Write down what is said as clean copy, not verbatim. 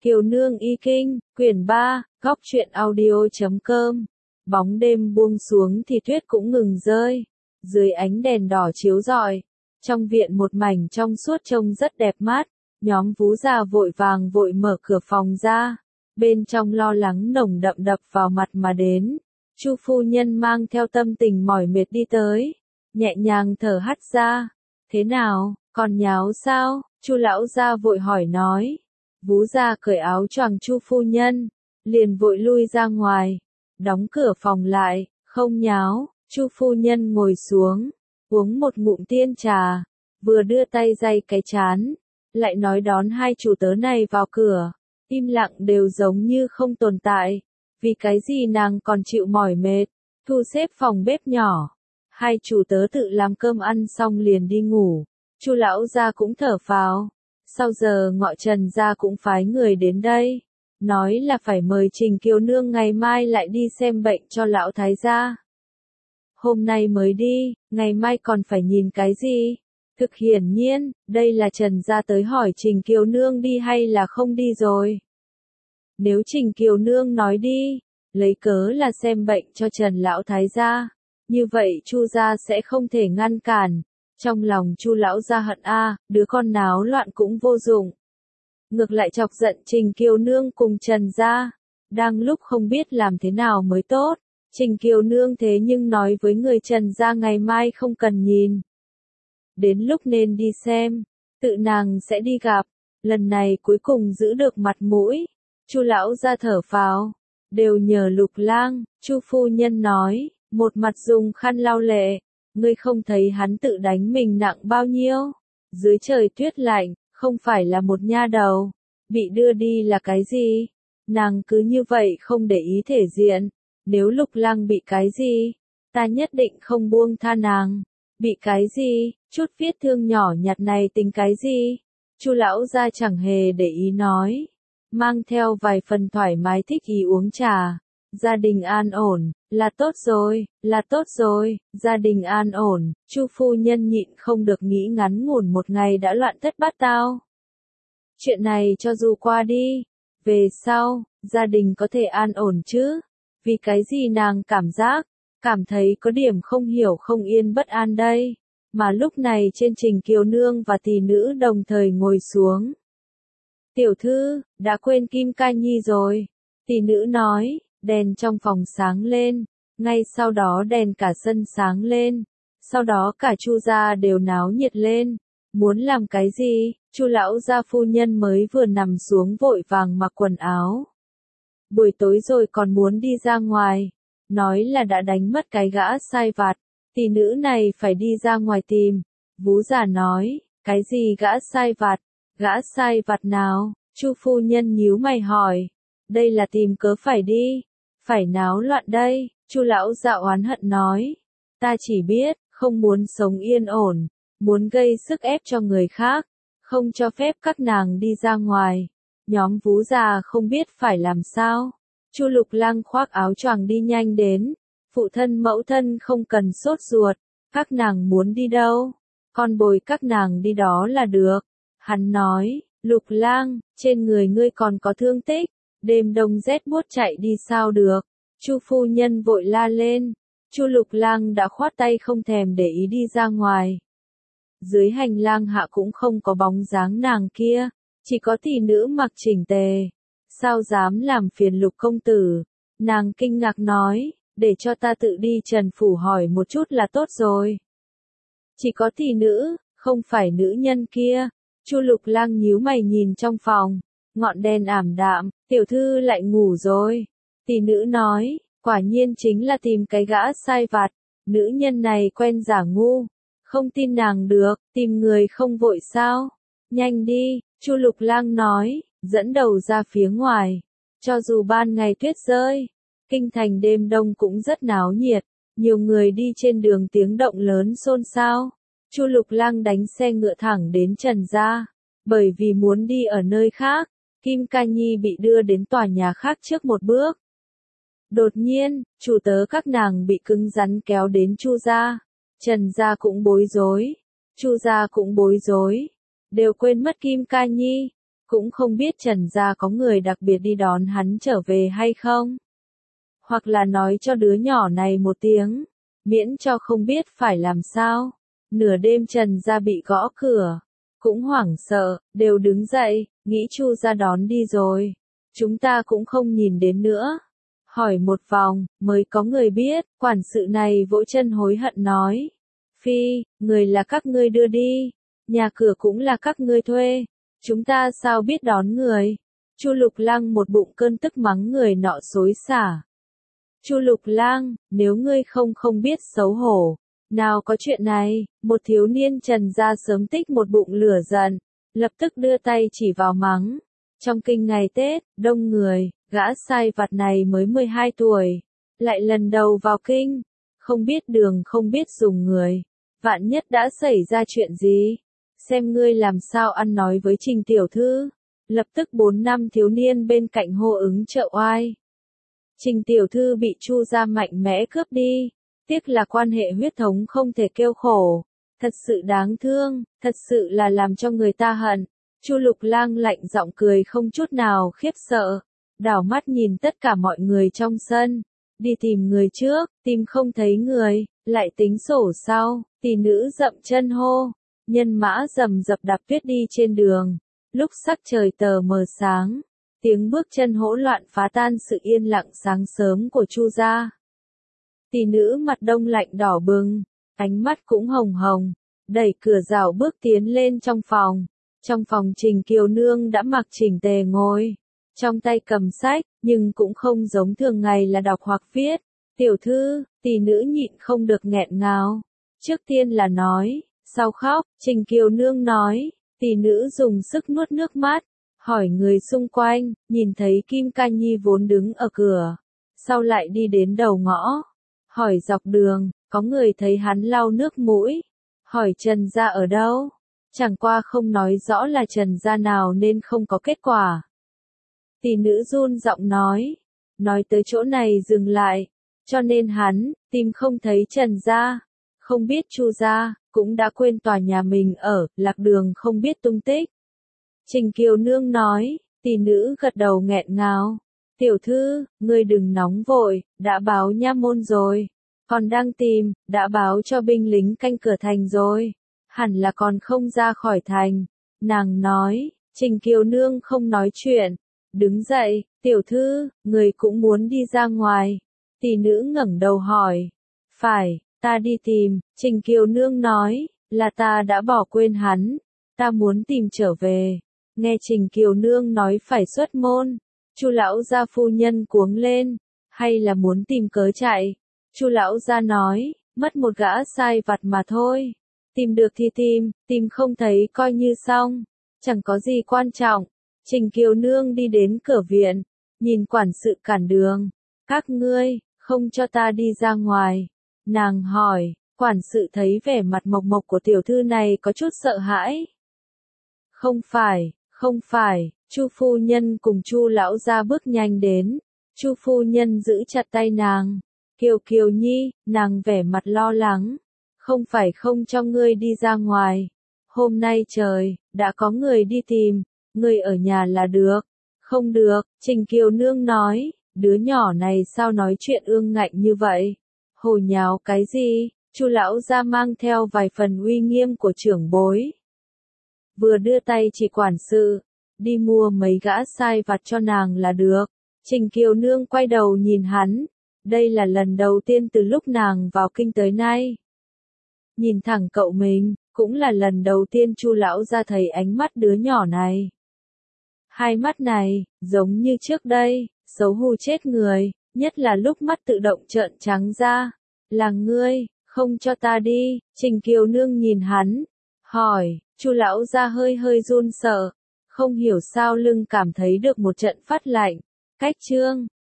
Kiều Nương Y Kinh, quyển 3, góc truyện audio.com. Bóng đêm buông xuống thì tuyết cũng ngừng rơi. Dưới ánh đèn đỏ chiếu rọi, trong viện một mảnh trong suốt trông rất đẹp mắt. Nhóm Vú già vội vàng vội mở cửa phòng ra. Bên trong lo lắng nồng đậm đập vào mặt mà đến. Chu phu nhân mang theo tâm tình mỏi mệt đi tới, nhẹ nhàng thở hắt ra. Thế nào, còn nháo sao? Chu lão gia vội hỏi nói. Vú già cởi áo choàng Chu phu nhân, liền vội lui ra ngoài, đóng cửa phòng lại, không nháo. Chu phu nhân ngồi xuống, uống một ngụm tiên trà, vừa đưa tay day cái chán, lại nói đón hai chủ tớ này vào cửa, im lặng đều giống như không tồn tại. Vì cái gì nàng còn chịu mỏi mệt, thu xếp phòng bếp nhỏ. Hai chủ tớ tự làm cơm ăn xong liền đi ngủ. Chu lão gia cũng thở phào. Sau giờ ngọ Trần gia cũng phái người đến đây, nói là phải mời Trình Kiều Nương ngày mai lại đi xem bệnh cho lão thái gia. Hôm nay mới đi, ngày mai còn phải nhìn cái gì? Thực hiển nhiên, đây là Trần gia tới hỏi Trình Kiều Nương đi hay là không đi rồi. Nếu Trình Kiều Nương nói đi, lấy cớ là xem bệnh cho Trần lão thái gia, như vậy Chu gia sẽ không thể ngăn cản. Trong lòng Chu lão gia hận đứa con náo loạn cũng vô dụng. Ngược lại chọc giận Trình Kiều Nương cùng Trần gia. Đang lúc không biết làm thế nào mới tốt, Trình Kiều Nương thế nhưng nói với người Trần gia ngày mai không cần nhìn. Đến lúc nên đi xem, tự nàng sẽ đi gặp, lần này cuối cùng giữ được mặt mũi. Chu lão gia thở phào, đều nhờ Lục Lang. Chu phu nhân nói, một mặt dùng khăn lau lệ. Ngươi không thấy hắn tự đánh mình nặng bao nhiêu? Dưới trời tuyết lạnh, không phải là một nha đầu. Bị đưa đi là cái gì? Nàng cứ như vậy không để ý thể diện. Nếu Lục Lang bị cái gì, ta nhất định không buông tha nàng. Bị cái gì, chút vết thương nhỏ nhặt này tính cái gì? Chu lão gia chẳng hề để ý nói. Mang theo vài phần thoải mái thích ý uống trà. Gia đình an ổn, là tốt rồi, là tốt rồi, gia đình an ổn. Chu phu nhân nhịn không được nghĩ ngắn ngủn một ngày đã loạn thất bát tao. Chuyện này cho dù qua đi, về sau, gia đình có thể an ổn chứ? Vì cái gì nàng cảm thấy có điểm không hiểu không yên bất an đây. Mà lúc này trên Trình Kiều Nương và tỷ nữ đồng thời ngồi xuống. Tiểu thư, đã quên Kim Ca Nhi rồi. Tỷ nữ nói. Đèn trong phòng sáng lên, ngay sau đó đèn cả sân sáng lên, sau đó cả Chu gia đều náo nhiệt lên. Muốn làm cái gì? Chu lão gia phu nhân mới vừa nằm xuống vội vàng mặc quần áo. Buổi tối rồi còn muốn đi ra ngoài, nói là đã đánh mất cái gã sai vặt, tỷ nữ này phải đi ra ngoài tìm. Vú già nói, cái gì gã sai vặt nào? Chu phu nhân nhíu mày hỏi, đây là tìm cớ phải đi. Phải náo loạn đây, Chu lão gia oán hận nói. Ta chỉ biết, không muốn sống yên ổn, muốn gây sức ép cho người khác, không cho phép các nàng đi ra ngoài. Nhóm Vú già không biết phải làm sao. Chu Lục Lang khoác áo choàng đi nhanh đến. Phụ thân mẫu thân không cần sốt ruột, các nàng muốn đi đâu, con bồi các nàng đi đó là được. Hắn nói, Lục Lang, trên người ngươi còn có thương tích. Đêm đông rét buốt chạy đi sao được? Chu phu nhân vội la lên. Chu Lục Lang đã khoát tay không thèm để ý đi ra ngoài. Dưới hành lang hạ cũng không có bóng dáng nàng kia, chỉ có tỷ nữ mặc chỉnh tề. Sao dám làm phiền Lục công tử? Nàng kinh ngạc nói, để cho ta tự đi Trần phủ hỏi một chút là tốt rồi. Chỉ có tỷ nữ, không phải nữ nhân kia. Chu Lục Lang nhíu mày nhìn trong phòng. Ngọn đèn ảm đạm, tiểu thư lại ngủ rồi. Tỷ nữ nói, quả nhiên chính là tìm cái gã sai vặt. Nữ nhân này quen giả ngu. Không tin nàng được, tìm người không vội sao? Nhanh đi, Chu Lục Lang nói, dẫn đầu ra phía ngoài. Cho dù ban ngày tuyết rơi, kinh thành đêm đông cũng rất náo nhiệt. Nhiều người đi trên đường tiếng động lớn xôn xao. Chu Lục Lang đánh xe ngựa thẳng đến Trần gia. Bởi vì muốn đi ở nơi khác, Kim Ca Nhi bị đưa đến tòa nhà khác trước một bước. Đột nhiên, chủ tớ các nàng bị cứng rắn kéo đến Chu gia. Trần gia cũng bối rối, Chu gia cũng bối rối, đều quên mất Kim Ca Nhi. cũng không biết Trần gia có người đặc biệt đi đón hắn trở về hay không. Hoặc là nói cho đứa nhỏ này một tiếng, miễn cho không biết phải làm sao. Nửa đêm Trần gia bị gõ cửa, cũng hoảng sợ, đều đứng dậy, nghĩ Chu gia đón đi rồi. Chúng ta cũng không nhìn đến nữa. Hỏi một vòng, mới có người biết, quản sự này vỗ chân hối hận nói. Phi, người là các ngươi đưa đi, nhà cửa cũng là các ngươi thuê, chúng ta sao biết đón người. Chu Lục Lang một bụng cơn tức mắng người nọ xối xả. Chu Lục Lang, nếu ngươi không biết xấu hổ, nào có chuyện này. Một thiếu niên Trần gia sớm tích một bụng lửa giận, lập tức đưa tay chỉ vào mắng. Trong kinh ngày Tết, đông người, gã sai vặt này mới 12 tuổi, lại lần đầu vào kinh, không biết đường không biết dùng người, vạn nhất đã xảy ra chuyện gì, xem ngươi làm sao ăn nói với Trình tiểu thư. Lập tức 4 năm thiếu niên bên cạnh hô ứng trợ oai. Trình tiểu thư bị Chu gia mạnh mẽ cướp đi, tiếc là quan hệ huyết thống không thể kêu khổ, thật sự đáng thương, thật sự là làm cho người ta hận. Chu Lục Lang lạnh giọng cười không chút nào khiếp sợ, đảo mắt nhìn tất cả mọi người trong sân, đi tìm người trước, tìm không thấy người, lại tính sổ sau. Tỷ nữ dậm chân hô, nhân mã rầm rập đạp tuyết đi trên đường, lúc sắc trời tờ mờ sáng, tiếng bước chân hỗn loạn phá tan sự yên lặng sáng sớm của Chu gia. Tỷ nữ mặt đông lạnh đỏ bừng, ánh mắt cũng hồng hồng, đẩy cửa rào bước tiến lên trong phòng. Trong phòng Trình Kiều Nương đã mặc chỉnh tề ngồi, trong tay cầm sách, nhưng cũng không giống thường ngày là đọc hoặc viết. Tiểu thư, tỷ nữ nhịn không được nghẹn ngào. Trước tiên là nói, sau khóc. Trình Kiều Nương nói, tỷ nữ dùng sức nuốt nước mắt, hỏi người xung quanh, nhìn thấy Kim Ca Nhi vốn đứng ở cửa, sau lại đi đến đầu ngõ, hỏi dọc đường, có người thấy hắn lau nước mũi, hỏi Trần gia ở đâu. Chẳng qua không nói rõ là Trần gia nào nên không có kết quả. Tỷ nữ run giọng nói tới chỗ này dừng lại, cho nên hắn tìm không thấy Trần gia, không biết Chu gia, cũng đã quên tòa nhà mình ở, lạc đường không biết tung tích. Trình Kiều Nương nói, tỷ nữ gật đầu nghẹn ngào, tiểu thư, ngươi đừng nóng vội, đã báo nha môn rồi, còn đang tìm, đã báo cho binh lính canh cửa thành rồi. Hẳn là còn không ra khỏi thành. Nàng nói, Trình Kiều Nương không nói chuyện, đứng dậy, tiểu thư, người cũng muốn đi ra ngoài. Tỷ nữ ngẩng đầu hỏi, phải, ta đi tìm. Trình Kiều Nương nói, là ta đã bỏ quên hắn, ta muốn tìm trở về. Nghe Trình Kiều Nương nói phải xuất môn, Chu lão gia phu nhân cuống lên, hay là muốn tìm cớ chạy. Chu lão gia nói, mất một gã sai vặt mà thôi. Tìm được thì tìm không thấy coi như xong, chẳng có gì quan trọng. Trình Kiều Nương đi đến cửa viện, nhìn quản sự cản đường, các ngươi, không cho ta đi ra ngoài. Nàng hỏi, quản sự thấy vẻ mặt mộc mộc của tiểu thư này có chút sợ hãi. Không phải, Chu phu nhân cùng Chu lão gia bước nhanh đến, Chu phu nhân giữ chặt tay nàng, Kiều Nhi, nàng vẻ mặt lo lắng. Không phải không cho ngươi đi ra ngoài. Hôm nay trời, đã có người đi tìm, ngươi ở nhà là được. Không được, Trình Kiều Nương nói, đứa nhỏ này sao nói chuyện ương ngạnh như vậy? Hồ nháo cái gì? Chu lão gia mang theo vài phần uy nghiêm của trưởng bối. Vừa đưa tay chỉ quản sự, đi mua mấy gã sai vặt cho nàng là được. Trình Kiều Nương quay đầu nhìn hắn, đây là lần đầu tiên từ lúc nàng vào kinh tới nay. Nhìn thẳng cậu mình, cũng là lần đầu tiên Chu lão gia thấy ánh mắt đứa nhỏ này. Hai mắt này, giống như trước đây, xấu hù chết người, nhất là lúc mắt tự động trợn trắng ra. Là ngươi, không cho ta đi. Trình Kiều Nương nhìn hắn, hỏi. Chu lão gia hơi run sợ, không hiểu sao lưng cảm thấy được một trận phát lạnh. Cách chương